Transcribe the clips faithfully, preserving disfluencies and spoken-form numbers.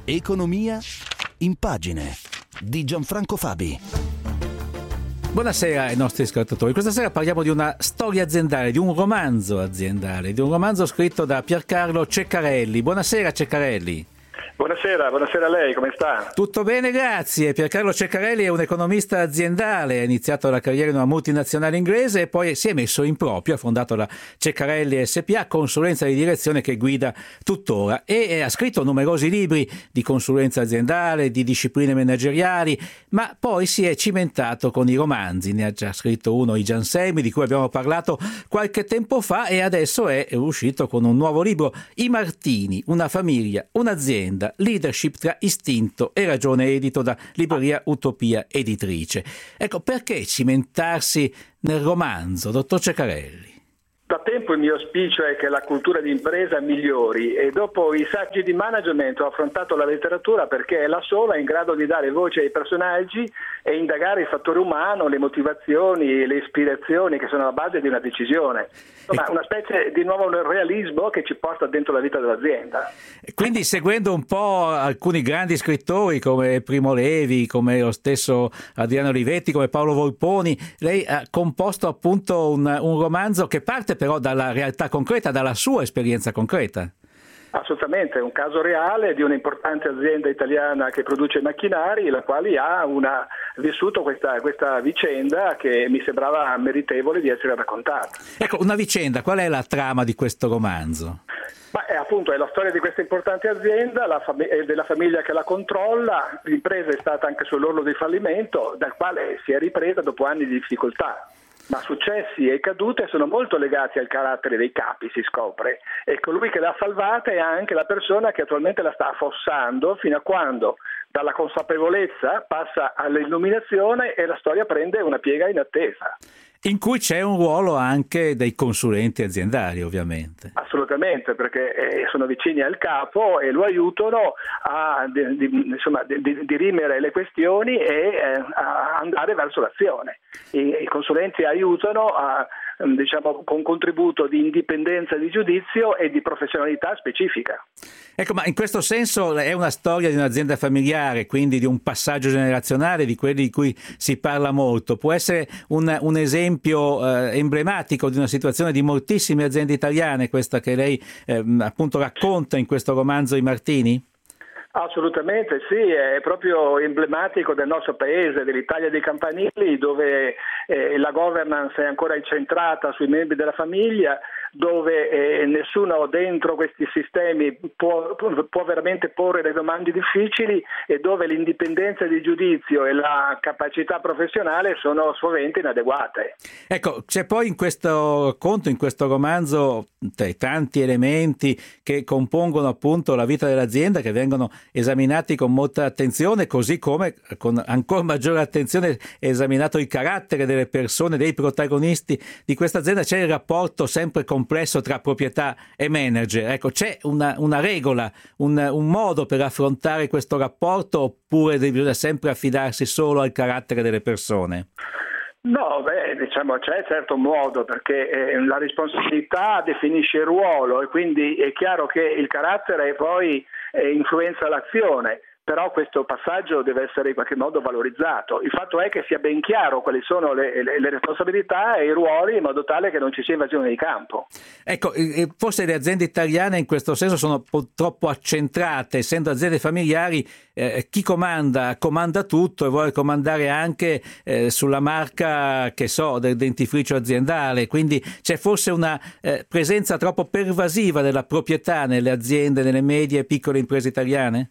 Economia in pagine di Gianfranco Fabi. Buonasera ai nostri ascoltatori. Questa sera parliamo di una storia aziendale, di un romanzo aziendale, di un romanzo scritto da Piercarlo Ceccarelli. Buonasera Ceccarelli. Buonasera, buonasera a lei, come sta? Tutto bene, grazie. Piercarlo Ceccarelli è un economista aziendale, ha iniziato la carriera in una multinazionale inglese e poi si è messo in proprio, ha fondato la Ceccarelli S P A, consulenza di direzione che guida tuttora, e ha scritto numerosi libri di consulenza aziendale, di discipline manageriali, ma poi si è cimentato con i romanzi. Ne ha già scritto uno, I Giansemi, di cui abbiamo parlato qualche tempo fa, e adesso è uscito con un nuovo libro, I Martini, una famiglia, un'azienda, leadership tra istinto e ragione, edito da libreria Utopia Editrice. Ecco, perché cimentarsi nel romanzo, dottor Ceccarelli? Da tempo il mio auspicio è che la cultura di impresa migliori, e dopo i saggi di management ho affrontato la letteratura perché è la sola in grado di dare voce ai personaggi e indagare il fattore umano, le motivazioni, le ispirazioni che sono alla base di una decisione. Insomma, una specie di nuovo realismo che ci porta dentro la vita dell'azienda. Quindi, seguendo un po' alcuni grandi scrittori come Primo Levi, come lo stesso Adriano Olivetti, come Paolo Volponi, lei ha composto appunto un, un romanzo che parte però dalla realtà concreta, dalla sua esperienza concreta. Assolutamente, è un caso reale di un'importante azienda italiana che produce macchinari, la quale ha una, vissuto questa, questa vicenda che mi sembrava meritevole di essere raccontata. Ecco, una vicenda, qual è la trama di questo romanzo? Ma è appunto è la storia di questa importante azienda, la fam- della famiglia che la controlla. L'impresa è stata anche sull'orlo di fallimento, dal quale si è ripresa dopo anni di difficoltà. Ma successi e cadute sono molto legati al carattere dei capi, si scopre, e colui che l'ha salvata è anche la persona che attualmente la sta affossando, fino a quando dalla consapevolezza passa all'illuminazione e la storia prende una piega inattesa. In cui c'è un ruolo anche dei consulenti aziendali, ovviamente. Assolutamente, perché eh, sono vicini al capo e lo aiutano a di, di, insomma, di, di dirimere le questioni e eh, a andare verso l'azione. I, i consulenti aiutano a, diciamo, con contributo di indipendenza di giudizio e di professionalità specifica. Ecco, ma in questo senso è una storia di un'azienda familiare, quindi di un passaggio generazionale, di quelli di cui si parla molto. Può essere un, un esempio eh, emblematico di una situazione di moltissime aziende italiane, questa che lei eh, appunto racconta in questo romanzo I Martini? Assolutamente sì, è proprio emblematico del nostro paese, dell'Italia dei campanili, dove eh, la governance è ancora incentrata sui membri della famiglia, dove eh, nessuno dentro questi sistemi può, può veramente porre le domande difficili e dove l'indipendenza di giudizio e la capacità professionale sono sovente inadeguate. Ecco, c'è poi in questo racconto, in questo romanzo, tanti elementi che compongono appunto la vita dell'azienda, che vengono esaminati con molta attenzione, così come con ancora maggiore attenzione è esaminato il carattere delle persone, dei protagonisti di questa azienda. C'è il rapporto sempre complesso tra proprietà e manager. Ecco, c'è una, una regola, un, un modo per affrontare questo rapporto, oppure bisogna sempre affidarsi solo al carattere delle persone? No, beh, diciamo c'è certo un modo, perché eh, la responsabilità definisce il ruolo e quindi è chiaro che il carattere poi eh, influenza l'azione. Però questo passaggio deve essere in qualche modo valorizzato. Il fatto è che sia ben chiaro quali sono le, le, le responsabilità e i ruoli, in modo tale che non ci sia invasione di campo. Ecco, forse le aziende italiane in questo senso sono troppo accentrate, essendo aziende familiari, eh, chi comanda comanda tutto e vuole comandare anche eh, sulla marca, che so, del dentifricio aziendale, quindi c'è forse una eh, presenza troppo pervasiva della proprietà nelle aziende, nelle medie e piccole imprese italiane?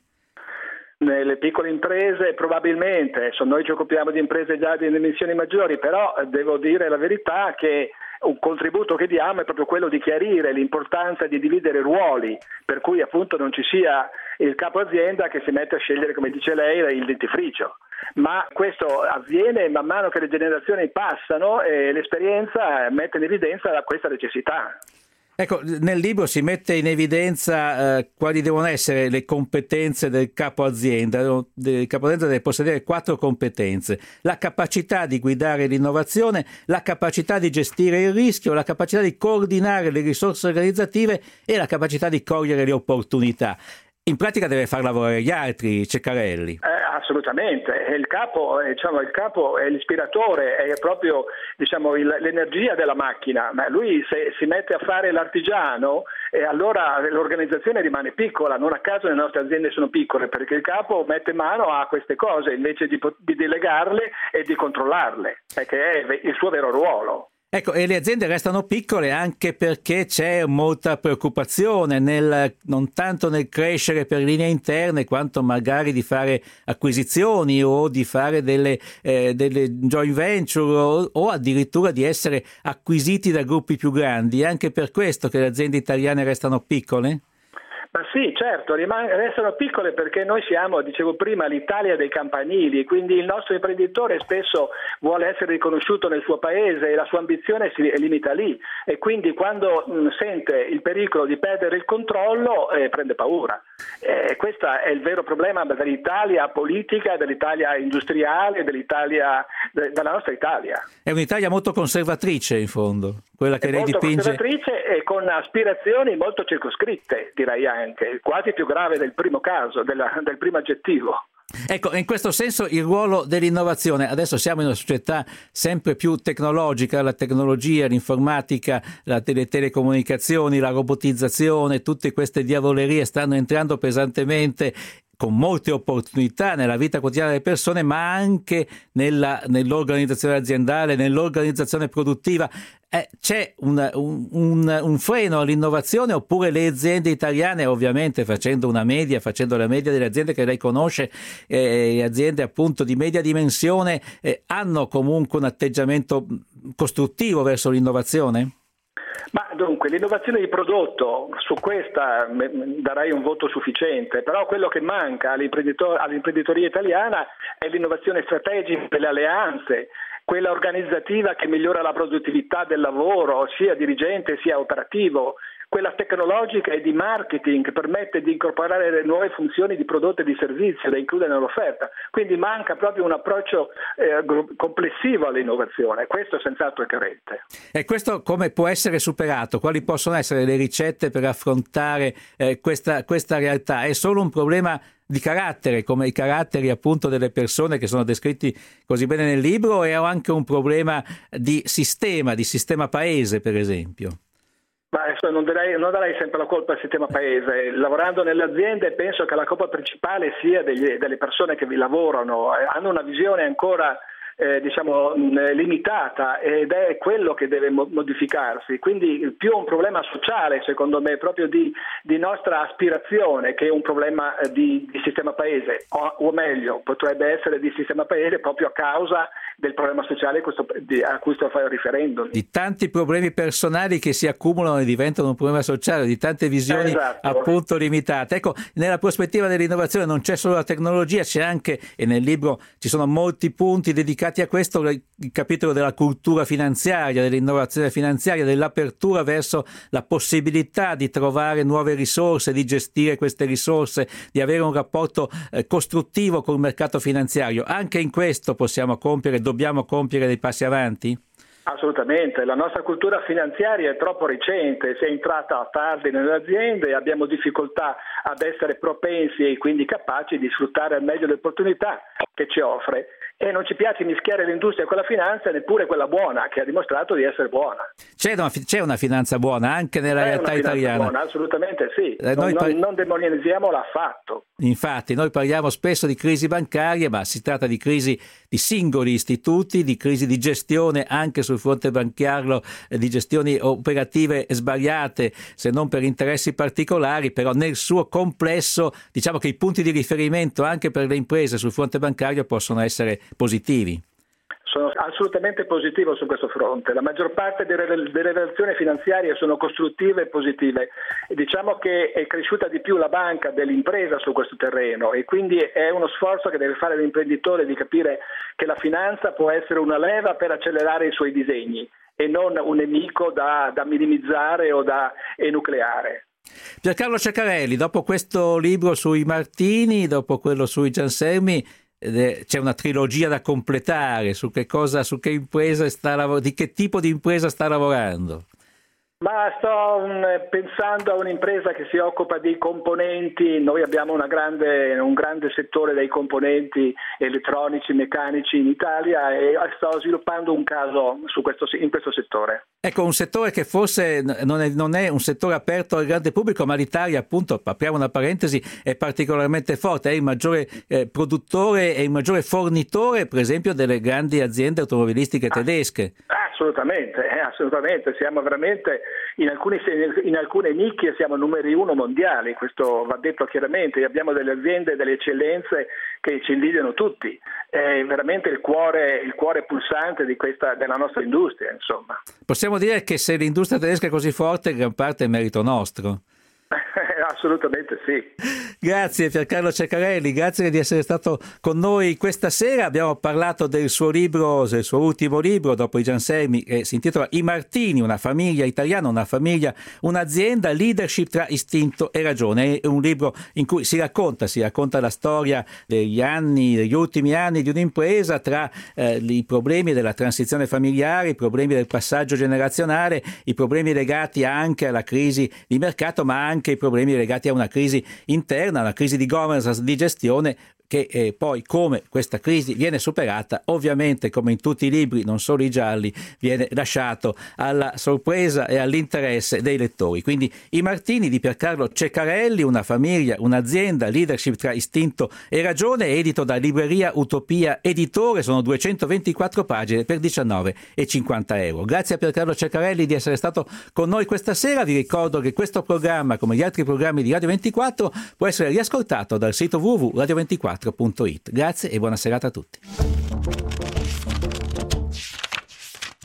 Nelle piccole imprese probabilmente, adesso noi ci occupiamo di imprese già di dimensioni maggiori, però devo dire la verità che un contributo che diamo è proprio quello di chiarire l'importanza di dividere ruoli, per cui appunto non ci sia il capo azienda che si mette a scegliere, come dice lei, il dentifricio. Ma questo avviene man mano che le generazioni passano e l'esperienza mette in evidenza questa necessità. Ecco, nel libro si mette in evidenza eh, quali devono essere le competenze del capo azienda. Il capo azienda deve possedere quattro competenze: la capacità di guidare l'innovazione, la capacità di gestire il rischio, la capacità di coordinare le risorse organizzative e la capacità di cogliere le opportunità. In pratica deve far lavorare gli altri, Ceccarelli. Eh, assolutamente, il capo, diciamo, il capo è l'ispiratore, è proprio, diciamo, il, l'energia della macchina, ma lui se si mette a fare l'artigiano, eh, allora l'organizzazione rimane piccola. Non a caso le nostre aziende sono piccole, perché il capo mette mano a queste cose invece di, di delegarle e di controllarle, perché è il suo vero ruolo. Ecco, e le aziende restano piccole anche perché c'è molta preoccupazione nel, non tanto nel crescere per linee interne quanto magari di fare acquisizioni o di fare delle, eh, delle joint venture o, o addirittura di essere acquisiti da gruppi più grandi. È anche per questo che le aziende italiane restano piccole? Ma sì, certo, rimang- restano piccole perché noi siamo, dicevo prima, l'Italia dei campanili, quindi il nostro imprenditore spesso vuole essere riconosciuto nel suo paese e la sua ambizione si limita lì, e quindi quando mh, sente il pericolo di perdere il controllo eh, prende paura. Eh, questo è il vero problema dell'Italia politica, dell'Italia industriale, dell'Italia, de- della nostra Italia. È un'Italia molto conservatrice in fondo, quella che è lei molto dipinge. Conservatrice e con aspirazioni molto circoscritte, direi anche, quasi più grave del primo caso, della, del primo aggettivo. Ecco, in questo senso il ruolo dell'innovazione, adesso siamo in una società sempre più tecnologica, la tecnologia, l'informatica, la tele- telecomunicazioni, la robotizzazione, tutte queste diavolerie stanno entrando pesantemente con molte opportunità nella vita quotidiana delle persone, ma anche nella, nell'organizzazione aziendale, nell'organizzazione produttiva. Eh, c'è un, un, un, un freno all'innovazione, oppure le aziende italiane, ovviamente facendo una media, facendo la media delle aziende che lei conosce, eh, aziende appunto di media dimensione, eh, hanno comunque un atteggiamento costruttivo verso l'innovazione? Ma dunque, l'innovazione di prodotto, su questa darei un voto sufficiente, però quello che manca all'imprenditoria, all'imprenditoria italiana è l'innovazione strategica delle alleanze, quella organizzativa che migliora la produttività del lavoro, sia dirigente sia operativo, quella tecnologica e di marketing che permette di incorporare le nuove funzioni di prodotto e di servizio da includere nell'offerta. Quindi manca proprio un approccio eh, complessivo all'innovazione, questo senz'altro è carente. E questo come può essere superato? Quali possono essere le ricette per affrontare eh, questa, questa realtà? È solo un problema di carattere, come i caratteri appunto delle persone che sono descritti così bene nel libro, e ho anche un problema di sistema, di sistema paese, per esempio? Ma adesso non darei, non darei sempre la colpa al sistema paese. Lavorando nelle aziende penso che la colpa principale sia degli, delle persone che vi lavorano, hanno una visione ancora Eh, diciamo mh, limitata, ed è quello che deve mo- modificarsi, quindi più un problema sociale secondo me, proprio di, di nostra aspirazione, che è un problema eh, di, di sistema paese, o, o meglio potrebbe essere di sistema paese proprio a causa del problema sociale questo, di, a cui sto riferendo. Di tanti problemi personali che si accumulano e diventano un problema sociale, di tante visioni esatto. appunto limitate. Ecco, nella prospettiva dell'innovazione non c'è solo la tecnologia, c'è anche, e nel libro ci sono molti punti dedicati a questo, il capitolo della cultura finanziaria, dell'innovazione finanziaria, dell'apertura verso la possibilità di trovare nuove risorse, di gestire queste risorse, di avere un rapporto eh, costruttivo col mercato finanziario. Anche in questo possiamo compiere, dobbiamo compiere dei passi avanti? Assolutamente, la nostra cultura finanziaria è troppo recente, si è entrata tardi nelle aziende e abbiamo difficoltà ad essere propensi e quindi capaci di sfruttare al meglio le opportunità che ci offre. E non ci piace mischiare l'industria con la finanza, neppure quella buona, che ha dimostrato di essere buona. C'è una, c'è una finanza buona anche nella C'è realtà una italiana? Buona, assolutamente sì, eh, non, par- non, non demonizziamola affatto. Infatti noi parliamo spesso di crisi bancarie, ma si tratta di crisi di singoli istituti, di crisi di gestione anche sul fronte bancario, eh, di gestioni operative sbagliate, se non per interessi particolari, però nel suo complesso diciamo che i punti di riferimento anche per le imprese sul fronte bancario possono essere positivi. Sono assolutamente positivo su questo fronte. La maggior parte delle, delle relazioni finanziarie sono costruttive e positive. E diciamo che è cresciuta di più la banca dell'impresa su questo terreno, e quindi è uno sforzo che deve fare l'imprenditore di capire che la finanza può essere una leva per accelerare i suoi disegni e non un nemico da, da minimizzare o da enucleare. Piercarlo Ceccarelli, dopo questo libro sui Martini, dopo quello sui Gianselmi, c'è una trilogia da completare. Su che cosa, su che impresa sta lavorando, di che tipo di impresa sta lavorando? Ma sto mh, pensando a un'impresa che si occupa di componenti. Noi abbiamo una grande, un grande settore dei componenti elettronici, meccanici in Italia, e sto sviluppando un caso su questo, in questo settore. Ecco, un settore che forse non è, non è un settore aperto al grande pubblico, ma l'Italia, appunto, apriamo una parentesi, è particolarmente forte, è il maggiore eh, produttore e il maggiore fornitore, per esempio, delle grandi aziende automobilistiche tedesche. Ah, assolutamente, eh, assolutamente, siamo veramente in, alcuni, in alcune nicchie siamo numeri uno mondiali, questo va detto chiaramente, abbiamo delle aziende, delle eccellenze che ci invidiano tutti, è veramente il cuore, il cuore pulsante di questa, della nostra industria, insomma. Possiamo dire che se l'industria tedesca è così forte, gran parte è merito nostro. Assolutamente sì. Grazie Piercarlo Ceccarelli, grazie di essere stato con noi questa sera. Abbiamo parlato del suo libro, del suo ultimo libro dopo i Gianselmi, che si intitola I Martini, una famiglia italiana, una famiglia, un'azienda, leadership tra istinto e ragione. È un libro in cui si racconta, si racconta la storia degli anni, degli ultimi anni di un'impresa, tra eh, i problemi della transizione familiare, i problemi del passaggio generazionale, i problemi legati anche alla crisi di mercato, ma anche i problemi legati a una crisi interna, una crisi di governance, di gestione, che eh, poi come questa crisi viene superata, ovviamente come in tutti i libri, non solo i gialli, viene lasciato alla sorpresa e all'interesse dei lettori. Quindi I Martini di Piercarlo Ceccarelli, una famiglia, un'azienda, leadership tra istinto e ragione, edito da Libreria Utopia Editore, sono duecentoventiquattro pagine per diciannove e cinquanta euro. Grazie a Piercarlo Ceccarelli di essere stato con noi questa sera. Vi ricordo che questo programma, come gli altri programmi di Radio ventiquattro, può essere riascoltato dal sito w w w punto radio ventiquattro punto it. Grazie e buona serata a tutti.